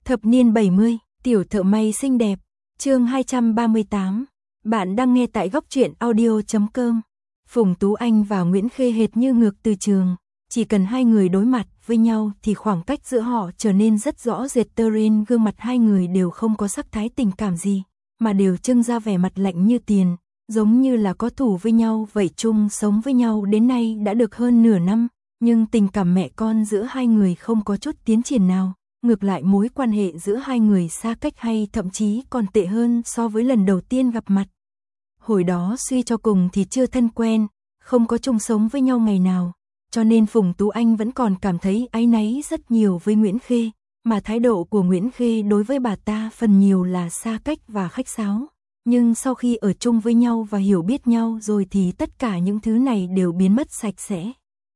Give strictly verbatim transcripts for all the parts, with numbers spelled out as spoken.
Thập niên bảy mươi, tiểu thợ may xinh đẹp, chương hai trăm ba mươi tám. Bạn đang nghe tại góc truyện audio chấm com. Phùng Tú Anh và Nguyễn Khê hệt như ngược từ trường, chỉ cần hai người đối mặt với nhau thì khoảng cách giữa họ trở nên rất rõ rệt. Trên gương mặt hai người đều không có sắc thái tình cảm gì, mà đều trưng ra vẻ mặt lạnh như tiền, giống như là có thù với nhau vậy. Chung sống với nhau đến nay đã được hơn nửa năm, nhưng tình cảm mẹ con giữa hai người không có chút tiến triển nào. Ngược lại mối quan hệ giữa hai người xa cách hay thậm chí còn tệ hơn so với lần đầu tiên gặp mặt. Hồi đó suy cho cùng thì chưa thân quen, không có chung sống với nhau ngày nào, cho nên Phùng Tú Anh vẫn còn cảm thấy áy náy rất nhiều với Nguyễn Khê, mà thái độ của Nguyễn Khê đối với bà ta phần nhiều là xa cách và khách sáo. Nhưng sau khi ở chung với nhau và hiểu biết nhau rồi thì tất cả những thứ này đều biến mất sạch sẽ.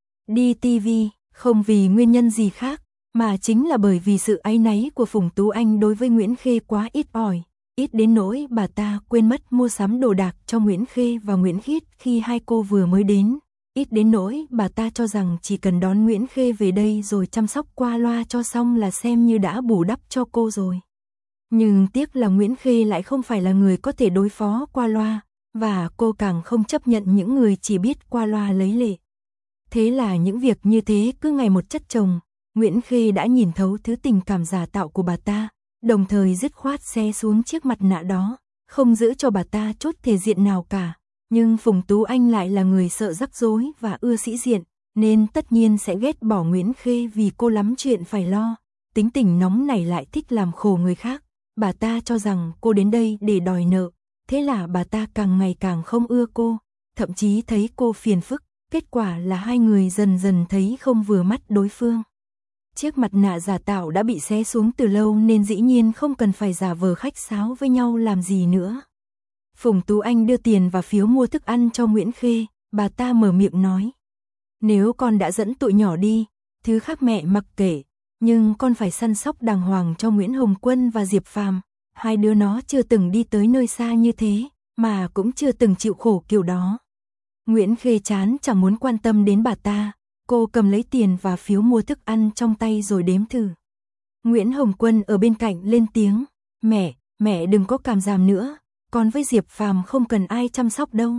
Đi ti vi, không vì nguyên nhân gì khác, mà chính là bởi vì sự áy náy của Phùng Tú Anh đối với Nguyễn Khê quá ít ỏi, ít đến nỗi bà ta quên mất mua sắm đồ đạc cho Nguyễn Khê và Nguyễn Khiết khi hai cô vừa mới đến, ít đến nỗi bà ta cho rằng chỉ cần đón Nguyễn Khê về đây rồi chăm sóc qua loa cho xong là xem như đã bù đắp cho cô rồi. Nhưng tiếc là Nguyễn Khê lại không phải là người có thể đối phó qua loa, và cô càng không chấp nhận những người chỉ biết qua loa lấy lệ. Thế là những việc như thế cứ ngày một chất chồng. Nguyễn Khê đã nhìn thấu thứ tình cảm giả tạo của bà ta, đồng thời dứt khoát xé xuống chiếc mặt nạ đó, không giữ cho bà ta chút thể diện nào cả. Nhưng Phùng Tú Anh lại là người sợ rắc rối và ưa sĩ diện, nên tất nhiên sẽ ghét bỏ Nguyễn Khê vì cô lắm chuyện phải lo. Tính tình nóng này lại thích làm khổ người khác, bà ta cho rằng cô đến đây để đòi nợ, thế là bà ta càng ngày càng không ưa cô, thậm chí thấy cô phiền phức, kết quả là hai người dần dần thấy không vừa mắt đối phương. Chiếc mặt nạ giả tạo đã bị xé xuống từ lâu nên dĩ nhiên không cần phải giả vờ khách sáo với nhau làm gì nữa. Phùng Tú Anh đưa tiền và phiếu mua thức ăn cho Nguyễn Khê, bà ta mở miệng nói. Nếu con đã dẫn tụi nhỏ đi, thứ khác mẹ mặc kệ, nhưng con phải săn sóc đàng hoàng cho Nguyễn Hồng Quân và Diệp Phàm. Hai đứa nó chưa từng đi tới nơi xa như thế, mà cũng chưa từng chịu khổ kiểu đó. Nguyễn Khê chán chẳng muốn quan tâm đến bà ta. Cô cầm lấy tiền và phiếu mua thức ăn trong tay rồi đếm thử. Nguyễn Hồng Quân ở bên cạnh lên tiếng. Mẹ, mẹ đừng có cảm giảm nữa. Con với Diệp Phàm không cần ai chăm sóc đâu.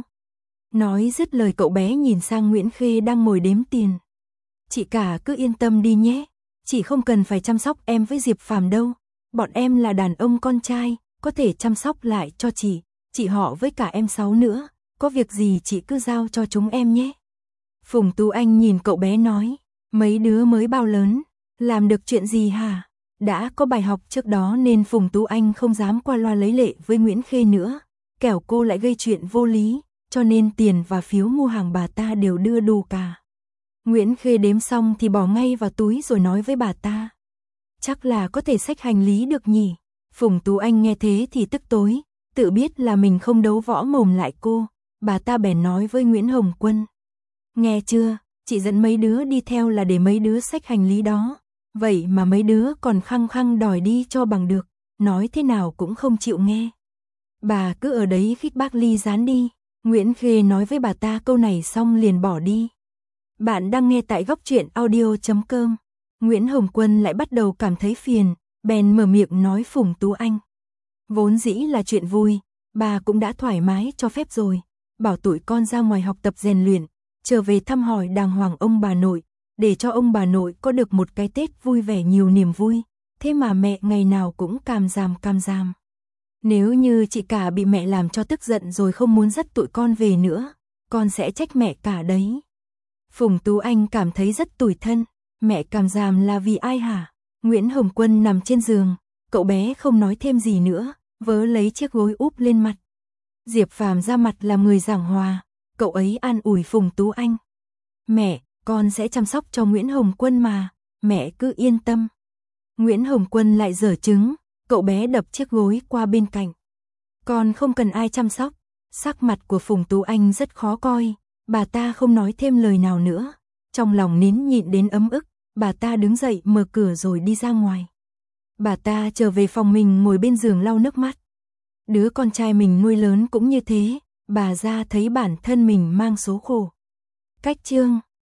Nói dứt lời cậu bé nhìn sang Nguyễn Khê đang ngồi đếm tiền. Chị cả cứ yên tâm đi nhé. Chị không cần phải chăm sóc em với Diệp Phàm đâu. Bọn em là đàn ông con trai, có thể chăm sóc lại cho chị. Chị họ với cả em Sáu nữa. Có việc gì chị cứ giao cho chúng em nhé. Phùng Tú Anh nhìn cậu bé nói, mấy đứa mới bao lớn, làm được chuyện gì hả? Đã có bài học trước đó nên Phùng Tú Anh không dám qua loa lấy lệ với Nguyễn Khê nữa, kẻo cô lại gây chuyện vô lý, cho nên tiền và phiếu mua hàng bà ta đều đưa đủ cả. Nguyễn Khê đếm xong thì bỏ ngay vào túi rồi nói với bà ta, chắc là có thể xách hành lý được nhỉ? Phùng Tú Anh nghe thế thì tức tối, tự biết là mình không đấu võ mồm lại cô, bà ta bèn nói với Nguyễn Hồng Quân. Nghe chưa, chị dẫn mấy đứa đi theo là để mấy đứa xách hành lý đó, vậy mà mấy đứa còn khăng khăng đòi đi cho bằng được, nói thế nào cũng không chịu nghe. Bà cứ ở đấy khích bác ly gián đi, Nguyễn Khê nói với bà ta câu này xong liền bỏ đi. Bạn đang nghe tại góc truyện audio chấm com. Nguyễn Hồng Quân lại bắt đầu cảm thấy phiền, bèn mở miệng nói Phùng Tú Anh. Vốn dĩ là chuyện vui, bà cũng đã thoải mái cho phép rồi, bảo tụi con ra ngoài học tập rèn luyện, trở về thăm hỏi đàng hoàng ông bà nội, để cho ông bà nội có được một cái Tết vui vẻ nhiều niềm vui, thế mà mẹ ngày nào cũng càm ràm càm ràm. Nếu như chị cả bị mẹ làm cho tức giận rồi không muốn dắt tụi con về nữa, con sẽ trách mẹ cả đấy. Phùng Tú Anh cảm thấy rất tủi thân, mẹ càm ràm là vì ai hả? Nguyễn Hồng Quân nằm trên giường, cậu bé không nói thêm gì nữa, vớ lấy chiếc gối úp lên mặt. Diệp Phàm ra mặt làm người giảng hòa. Cậu ấy an ủi Phùng Tú Anh. Mẹ, con sẽ chăm sóc cho Nguyễn Hồng Quân mà, mẹ cứ yên tâm. Nguyễn Hồng Quân lại giở trứng, cậu bé đập chiếc gối qua bên cạnh. Con không cần ai chăm sóc. Sắc mặt của Phùng Tú Anh rất khó coi, bà ta không nói thêm lời nào nữa. Trong lòng nín nhịn đến ấm ức, bà ta đứng dậy mở cửa rồi đi ra ngoài. Bà ta trở về phòng mình ngồi bên giường lau nước mắt. Đứa con trai mình nuôi lớn cũng như thế. Bà ra thấy bản thân mình mang số khổ. Cách chương